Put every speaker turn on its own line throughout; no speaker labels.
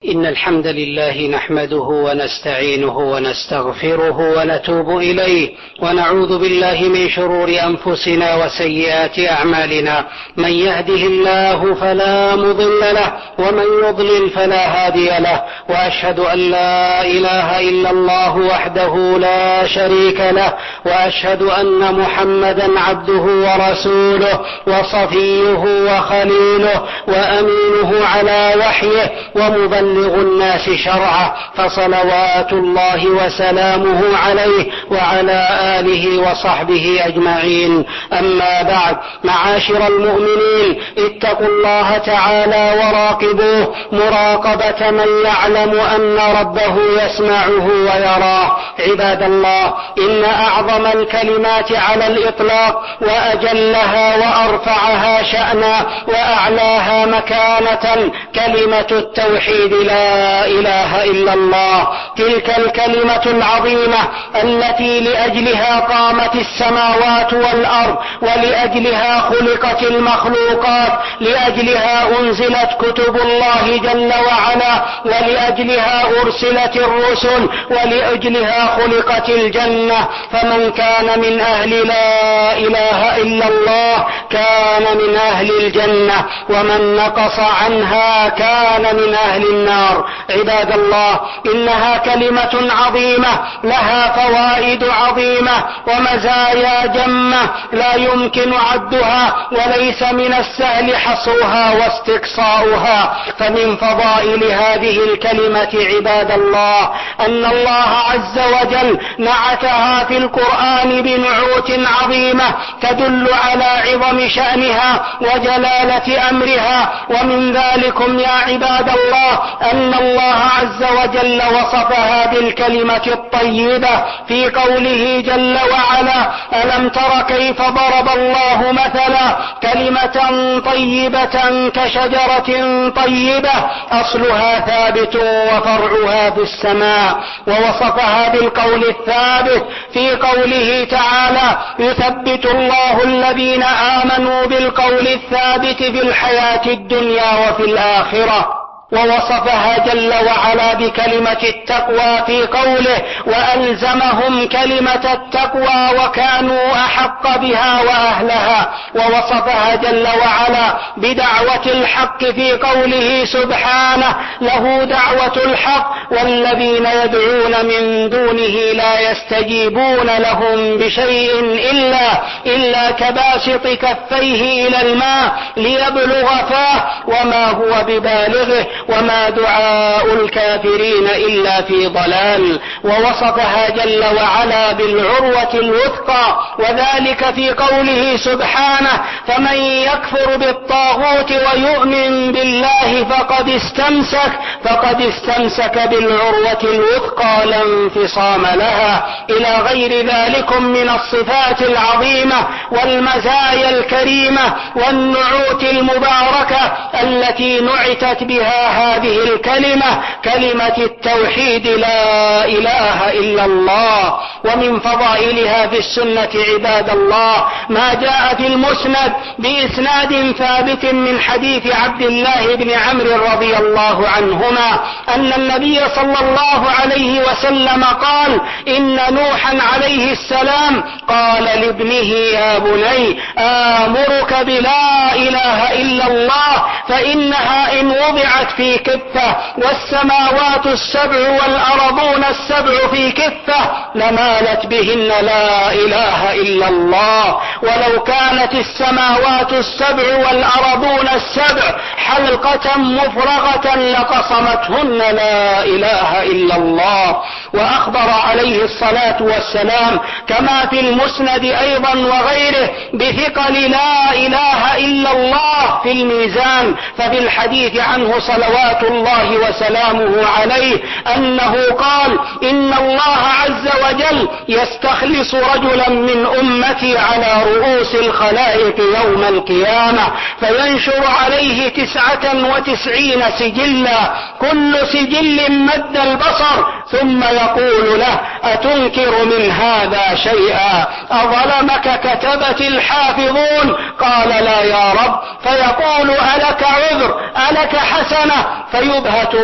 إن الحمد لله نحمده ونستعينه ونستغفره ونتوب إليه ونعوذ بالله من شرور أنفسنا وسيئات أعمالنا. من يهده الله فلا مضل له ومن يضلل فلا هادي له، وأشهد أن لا إله إلا الله وحده لا شريك له، وأشهد أن محمدا عبده ورسوله وصفيه وخليله وأمينه على وحيه ومبلغ الناس شرعه، فصلوات الله وسلامه عليه وعلى آله وصحبه أجمعين. أما بعد، معاشر المؤمنين، اتقوا الله تعالى وراقبوه مراقبة من يعلم أن ربه يسمعه ويراه. عباد الله، إن أعظم الكلمات على الإطلاق وأجلها وأرفعها شأنا وأعلاها مكانة كلمة التوحيد لا إله إلا الله، تلك الكلمة العظيمة التي لأجلها قامت السماوات والأرض، ولأجلها خلقت المخلوقات، لأجلها أنزلت كتب الله جل وعلا، ولأجلها أرسلت الرسل، ولأجلها خلقت الجنة. فمن كان من أهل لا إله إلا الله كان من أهل الجنة، ومن نقص عنها كان من أهل النار. عباد الله، إنها كلمة عظيمة لها فوائد عظيمة ومزايا جمة لا يمكن عدها، وليس من السهل حصرها واستقصاؤها. فمن فضائل هذه الكلمة عباد الله أن الله عز وجل نعتها في القرآن بنعوت عظيمة تدل على عظم شأنها وجلالة أمرها. ومن ذلكم يا عباد الله أن الله عز وجل وصفها بالكلمة الطيبة في قوله جل وعلا: ألم تر كيف ضرب الله مثلا كلمة طيبة كشجرة طيبة أصلها ثابت وفرعها في السماء. ووصفها بالقول الثابت في قوله تعالى: يثبت الله الذين آمنوا بالقول الثابت في الحياة الدنيا وفي الآخرة. ووصفها جل وعلا بكلمة التقوى في قوله: وألزمهم كلمة التقوى وكانوا أحق بها وأهلها. ووصفها جل وعلا بدعوة الحق في قوله سبحانه: له دعوة الحق والذين يدعون من دونه لا يستجيبون لهم بشيء إلا كباسط كفيه إلى الماء ليبلغ فاه وما هو ببالغه وما دعاء الكافرين إلا في ضلال. ووصفها جل وعلا بالعروة الوثقى، وذلك في قوله سبحانه: فمن يكفر بالطاغوت ويؤمن بالله فقد استمسك بالعروة الوثقى لا انفصام لها، إلى غير ذلك من الصفات العظيمة والمزايا الكريمة والنعوت المباركة التي نعتت بها هذه الكلمة، كلمة التوحيد لا إله إلا الله. ومن فضائلها في السنة عباد الله ما جاء في المسند بإسناد ثابت من حديث عبد الله بن عمرو رضي الله عنهما أن النبي صلى الله عليه وسلم قال: إن نوحا عليه السلام قال لابنه: يا بني آمرك بلا إله إلا الله، فإنها إن وضعت في كفة والسماوات السبع والأرضون السبع في كفة لمالت بهن لا إله إلا الله، ولو كانت السماوات السبع والأرضون السبع حلقة مفرغة لقصمتهن لا إله إلا الله. وأخبر عليه الصلاة والسلام كما في المسند أيضا وغيره بثقل لا إله إلا الله في الميزان. ففي الحديث عنه صلوات الله وسلامه عليه أنه قال: إن الله عز وجل يستخلص رجلا من أمتي على رؤوس الخلائق يوم القيامة فينشر عليه 99 سجلا، كل سجل مد البصر، ثم يقول له: أتنكر من هذا شيئا؟ أظلمك كتبة الحافظون؟ قال: لا يا رب. فيقول: ألك عذر؟ ألك حسنة؟ فيبهت الرجل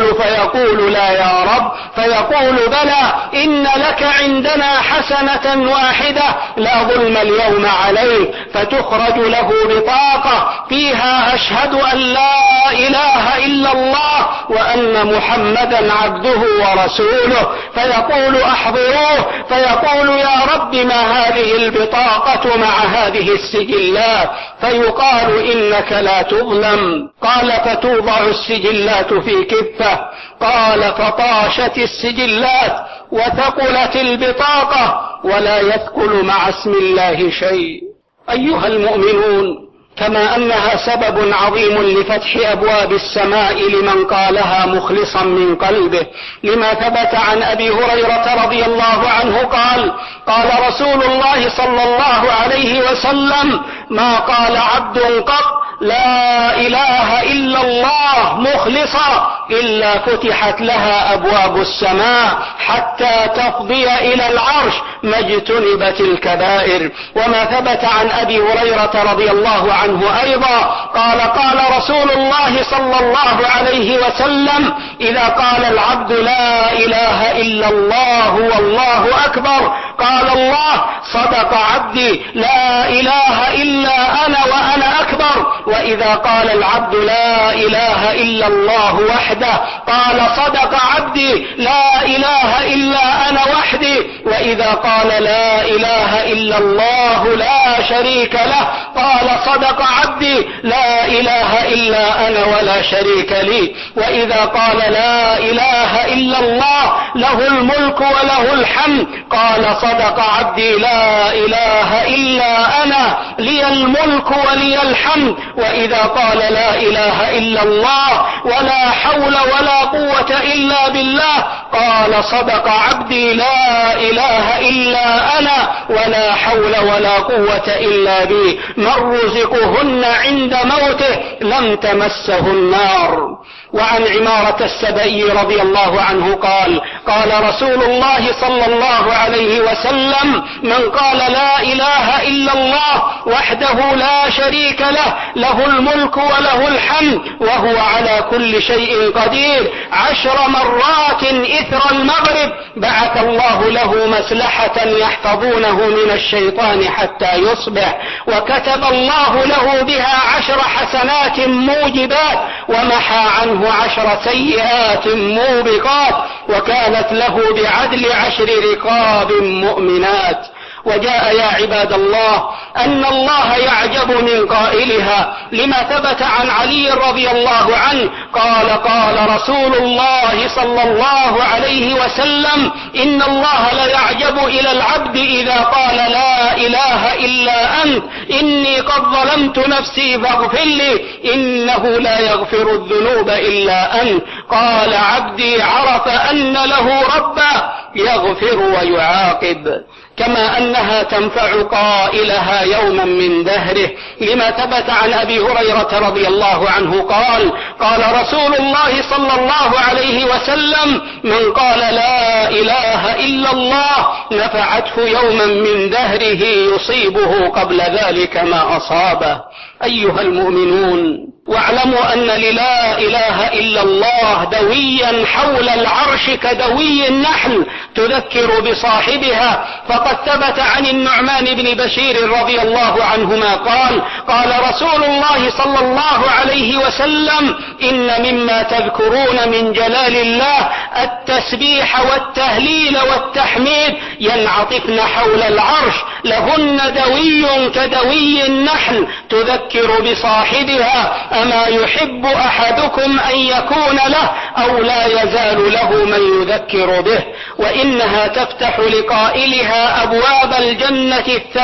فيقول لا يا رب، فيقول بلى إن لك عندنا حسنة واحدة لا ظلم اليوم عليك، فتخرج له بطاقة فيها أشهد أن لا إله إلا الله وأن محمدا عبده ورسوله، فيقول أحضروه، فيقول يا رب ما هذه البطاقة مع هذه السجلات؟ فيقال إنك لا تظلم. قال فتوضع السجلات في كفة، قال فطاشت السجلات وثقلت البطاقة ولا يثقل مع اسم الله شيء. أيها المؤمنون، كما أنها سبب عظيم لفتح أبواب السماء لمن قالها مخلصا من قلبه، لما ثبت عن أبي هريرة رضي الله عنه قال: قال رسول الله صلى الله عليه وسلم: ما قال عبد قط لا إله إلا الله مخلصا إلا فتحت لها أبواب السماء حتى تفضي إلى العرش ما اجتنبت الكبائر. وما ثبت عن أبي هريرة رضي الله عنه أيضا قال: قال رسول الله صلى الله عليه وسلم: إذا قال العبد لا إله إلا الله والله أكبر قال الله: صدق عبدي لا إله إلا أنا وأنا أكبر. وإذا قال العبد لا إله إلا الله وحده قال: صدق عبدي لا إله إلا أنا وحدي. وإذا قال لا إله إلا الله لا شريك له قال: صدق عبدي لا إله إلا أنا ولا شريك لي. وإذا قال لا إله إلا الله له الملك وله الحمد قال: صدق عبدي لا إله إلا أنا لي الملك ولي الحمد. وإذا قال لا إله إلا الله ولا حول ولا قوة إلا بالله قال: صدق عبدي لا إله إلا أنا ولا حول ولا قوة إلا بي. من رزقهن عند موته لم تمسه النار. وعن عمارة السبئي رضي الله عنه قال: قال رسول الله صلى الله عليه وسلم: من قال لا إله إلا الله وحده لا شريك له له الملك وله الحمد وهو على كل شيء قدير 10 مرات إثر المغرب بعث الله له مسلحة يحفظونه من الشيطان حتى يصبح، وكتب الله له بها 10 حسنات موجبات ومحى عنه 10 سيئات موبقات، وكانت له بعدل 10 رقاب مؤمنات. وجاء يا عباد الله أن الله يعجب من قائلها، لما ثبت عن علي رضي الله عنه قال: قال رسول الله صلى الله عليه وسلم: إن الله ليعجب إلى العبد إذا قال لا إله إلا أنت إني قد ظلمت نفسي فاغفر لي إنه لا يغفر الذنوب إلا أنت. قال: عبدي عرف أن له ربا يغفر ويعاقب. كما أنها تنفع قائلها يوما من دهره، لما ثبت عن أبي هريرة رضي الله عنه قال: قال رسول الله صلى الله عليه وسلم: من قال لا إله إلا الله نفعته يوما من دهره يصيبه قبل ذلك ما أصابه. أيها المؤمنون، واعلموا أن للا إله إلا الله دويا حول العرش كدوي النحل تذكر بصاحبها. فقد ثبت عن النعمان بن بشير رضي الله عنهما قال: قال رسول الله صلى الله عليه وسلم: إن مما تذكرون من جلال الله التسبيح والتهليل والتحميد ينعطفن حول العرش لهن دوي كدوي النحل تذكر بصاحبها. أما يحب أحدكم أن يكون له أو لا يزال له من يذكر به. وإنها تفتح لقائلها أبواب الجنة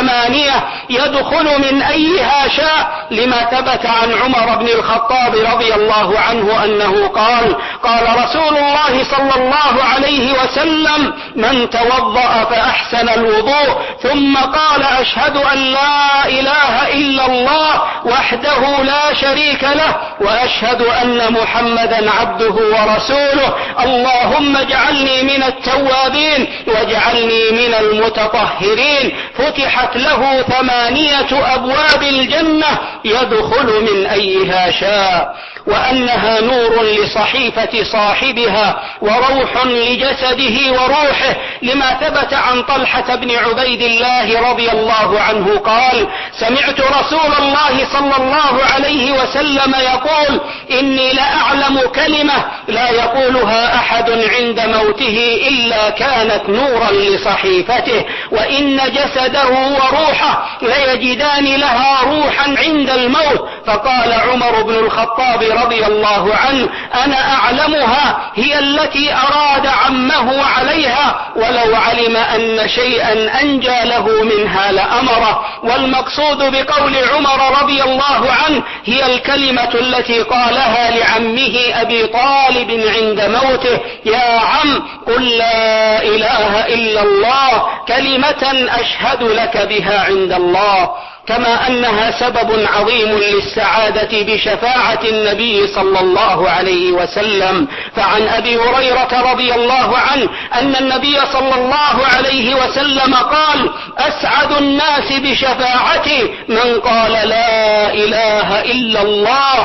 8 يدخل من أيها شاء، لما ثبت عن عمر بن الخطاب رضي الله عنه أنه قال: قال رسول الله صلى الله عليه وسلم: من توضأ فأحسن الوضوء ثم قال: أشهد أن لا إله إلا الله وحده لا شريك له وأشهد أن محمدا عبده ورسوله اللهم اجعلني من التوابين واجعلني من المتطهرين، فتحت له 8 أبواب الجنة يدخل من أيها شاء. وأنها نور لصحيفة صاحبها وروح لجسده وروحه، لما ثبت عن طلحة بن عبيد الله رضي الله عنه قال: سمعت رسول الله صلى الله عليه وسلم يقول: إني لأعلم كلمة لا يقولها أحد عند موته إلا كانت نورا لصحيفته، وإن جسده وروحه ليجدان لها روحا عند الموت. فقال عمر بن الخطاب رضي الله عنه: أنا أعلمها، هي التي أراد عمه عليها، ولو علم أن شيئا أنجى له منها لأمره. والمقصود بقول عمر رضي الله عنه هي الكلمة التي قالها لعمه أبي طالب عند موته: يا عم، قل لا إله إلا الله، كلمة أشهد لك بها عند الله. كما أنها سبب عظيم للسعادة بشفاعة النبي صلى الله عليه وسلم. فعن أبي هريرة رضي الله عنه أن النبي صلى الله عليه وسلم قال: أسعد الناس بشفاعتي من قال لا إله إلا الله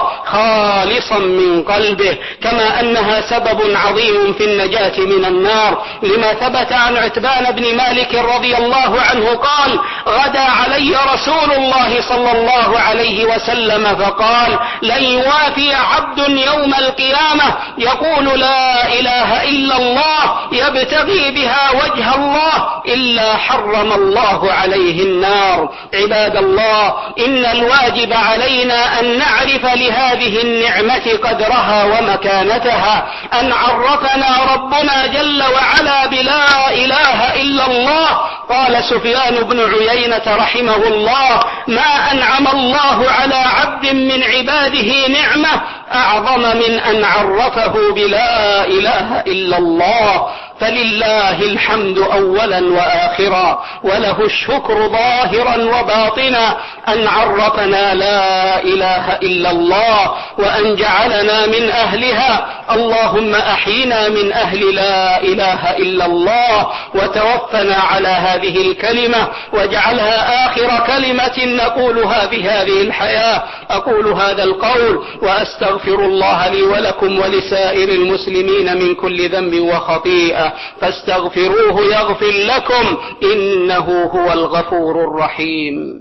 خالصا من قلبه. كما أنها سبب عظيم في النجاة من النار، لما ثبت عن عتبان بن مالك رضي الله عنه قال: غدا علي رسول الله صلى الله عليه وسلم فقال: لن يوافي عبد يوم القيامة يقول لا إله إلا الله يبتغي بها وجه الله إلا حرم الله عليه النار. عباد الله، إن الواجب علينا أن نعرف لهذه النعمة قدرها ومكانتها، أن عرفنا ربنا جل وعلا بلا إله إلا الله. قال سفيان بن عيينة رحمه الله: ما أنعم الله على عبد من عباده نعمة أعظم من أن عرفه بلا إله إلا الله. فلله الحمد أولا وآخرا، وله الشكر ظاهرا وباطنا أن عرفنا لا إله إلا الله وأن جعلنا من أهلها. اللهم أحينا من أهل لا إله إلا الله، وتوفنا على هذه الكلمة، واجعلها آخر كلمة نقولها بهذه الحياة. أقول هذا القول وأستغفر الله لي ولكم ولسائر المسلمين من كل ذنب وخطيئة، فاستغفروه يغفر لكم، إنه هو الغفور الرحيم.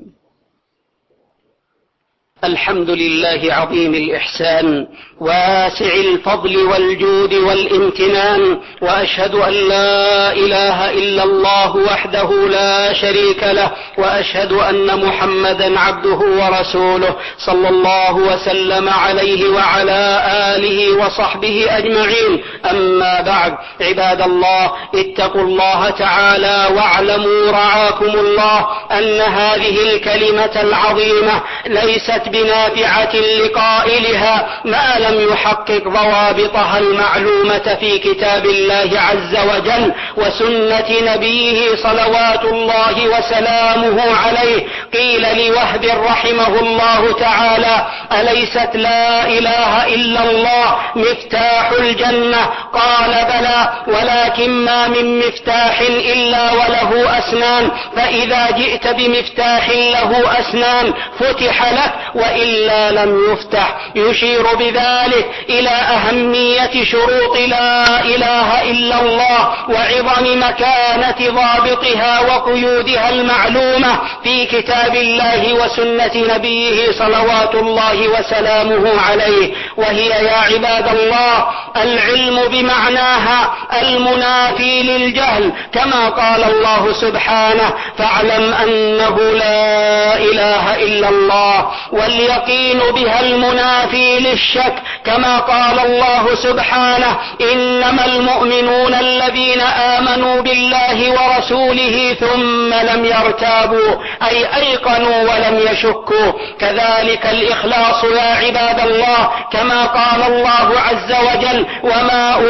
الحمد لله عظيم الإحسان واسع الفضل والجود والامتنان، وأشهد أن لا إله إلا الله وحده لا شريك له، وأشهد أن محمدا عبده ورسوله صلى الله وسلم عليه وعلى آله وصحبه أجمعين. أما بعد، عباد الله، اتقوا الله تعالى واعلموا رعاكم الله أن هذه الكلمة العظيمة ليست بنافعة لقائلها ما لم يحقق ضوابطها المعلومة في كتاب الله عز وجل وسنة نبيه صلوات الله وسلامه عليه. قيل لوهب رحمه الله تعالى: أليست لا إله إلا الله مفتاح الجنة؟ قال: بلى، ولكن ما من مفتاح إلا وله أسنان، فإذا جئت بمفتاح له أسنان فتح لك، وإلا لم يفتح. يشير بذلك إلى أهمية شروط لا إله إلا الله وعظم مكانة ضابطها وقيودها المعلومة في كتاب الله وسنة نبيه صلوات الله وسلامه عليه. وهي يا عباد الله العلم بمعناها المنافي للجهل، كما قال الله سبحانه: فاعلم أنه لا إله إلا الله. واليقين بها المنافي للشك، كما قال الله سبحانه: إنما المؤمنون الذين آمنوا بالله ورسوله ثم لم يرتابوا، أي أيقنوا ولم يشكوا. كذلك الإخلاص يا عباد الله، كما قال الله عز وجل: وما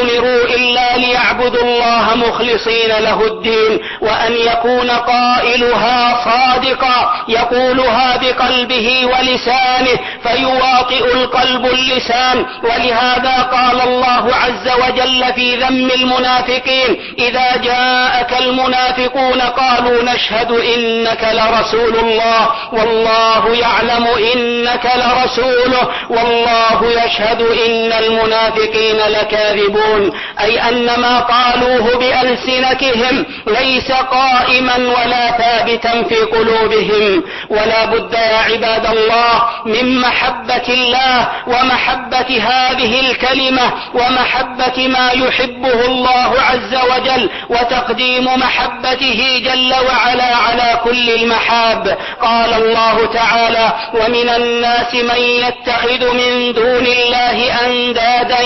أمروا إلا ليعبدوا الله مخلصين له الدين، وأن يكون قائلها صادقا يقولها بقلبه ولسانه فيواطئ القلب اللسان. ولهذا قال الله عز وجل في ذم المنافقين: إذا جاءك المنافقون قالوا نشهد إنك لرسول الله والله يعلم إنك لرسوله والله يشهد إن المنافقين لكاذبون، أي أن ما قالوه بألسنتهم ليس قائما ولا ثابتا في قلوبهم. ولا بد يا عباد الله من محبة الله ومحبة هذه الكلمة ومحبة ما يحبه الله عز وجل، وتقديم محبته جل وعلا على كل المحاب. قال الله تعالى: ومن الناس من يتخذ من دون الله أندادا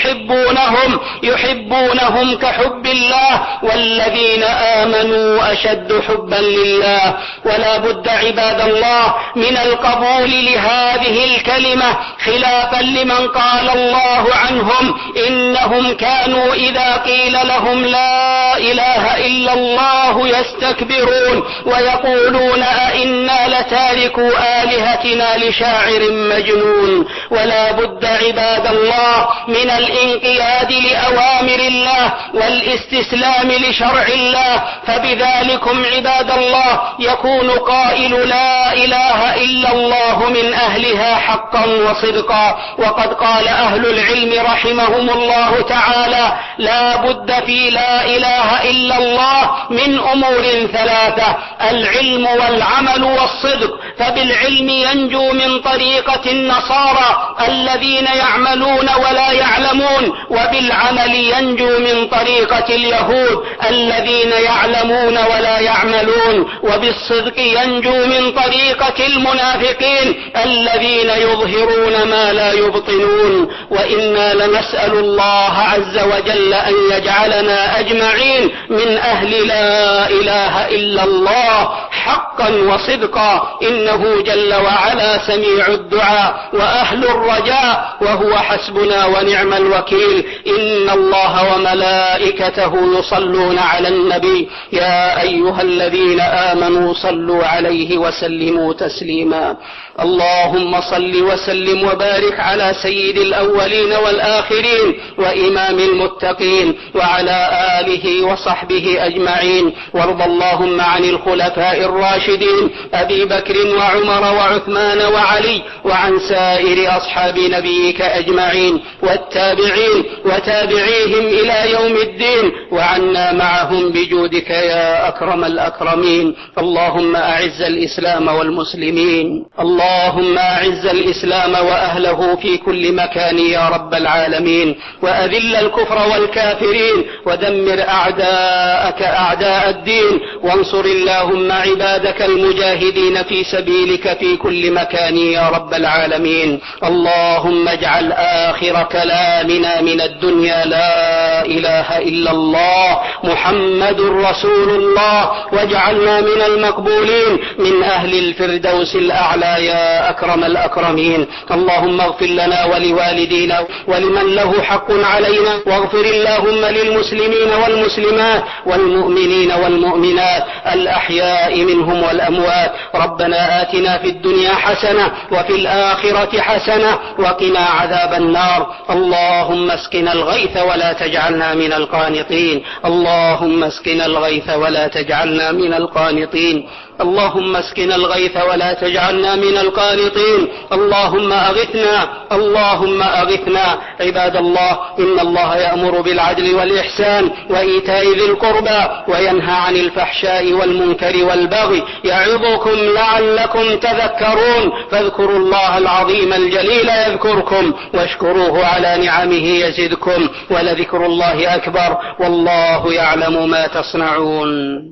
يحبونهم كحب الله والذين آمنوا أشد حبا لله. ولا بد عباد الله من القبول لهذه الكلمة، خلافا لمن قال الله عنهم إنهم كانوا إذا قيل لهم لا إله إلا الله يستكبرون ويقولون أئنا لتاركو آلهتنا لشاعر مجنون. ولا بد عباد الله من الانقياد لأوامر الله والاستسلام لشرع الله، فبذلكم عباد الله يكون قائل لا إله إلا الله من أهلها حقا وصدقا. وقد قال أهل العلم رحمهم الله تعالى: لا بد في لا إله إلا الله من أمور ثلاثة: العلم والعمل والصدق. فبالعلم ينجو من طريقة النصارى الذين يعملون ولا يعلمون، وبالعمل ينجو من طريقة اليهود الذين يعلمون ولا يعملون، وبالصدق ينجو من طريقة المنافقين الذين يظهرون ما لا يبطنون. وإنا لنسأل الله عز وجل أن يجعلنا أجمعين من أهل لا إله إلا الله حقا وصدقا، إنه جل وعلا سميع الدعاء وأهل الرجاء، وهو حسبنا ونعم الوكيل. إن الله وملائكته يصلون على النبي يا أيها الذين آمنوا صلوا عليه وسلموا تسليما. اللهم صل وسلم وبارك على سيد الأولين والآخرين وإمام المتقين وعلى آله وصحبه أجمعين. وارض اللهم عن الخلفاء الراشدين أبي بكر وعمر وعثمان وعلي، وعن سائر أصحاب نبيك أجمعين والتابعين وتابعيهم إلى يوم الدين، وعنا معهم بجودك يا أكرم الأكرمين. اللهم أعز الإسلام والمسلمين، اللهم أعز الإسلام وأهله في كل مكان يا رب العالمين، وأذل الكفر والكافرين، ودمر أعداءك أعداء الدين، وانصر اللهم عبادك المجاهدين في سبيلك في كل مكان يا رب العالمين. اللهم اجعل آخر كلامنا من الدنيا لا إله إلا الله محمد رسول الله، واجعلنا من المقبولين من أهل الفردوس الأعلى يا أكرم الأكرمين. اللهم اغفر لنا ولوالدينا ولمن له حق علينا، واغفر اللهم للمسلمين والمسلمات والمؤمنين والمؤمنات الأحياء منهم والأموات. ربنا آتنا في الدنيا حسنة وفي الآخرة حسنة وقنا عذاب النار. اللهم اسقنا الغيث ولا تجعلنا من القانطين، اللهم اسقنا الغيث ولا تجعلنا من القانطين، اللهم اسقنا الغيث ولا تجعلنا من القانطين، اللهم أغثنا اللهم أغثنا. عباد الله، إن الله يأمر بالعدل والإحسان وإيتاء ذي القربى وينهى عن الفحشاء والمنكر والبغي، يعظكم لعلكم تذكرون. فاذكروا الله العظيم الجليل يذكركم، واشكروه على نعمه يزدكم، ولذكر الله أكبر، والله يعلم ما تصنعون.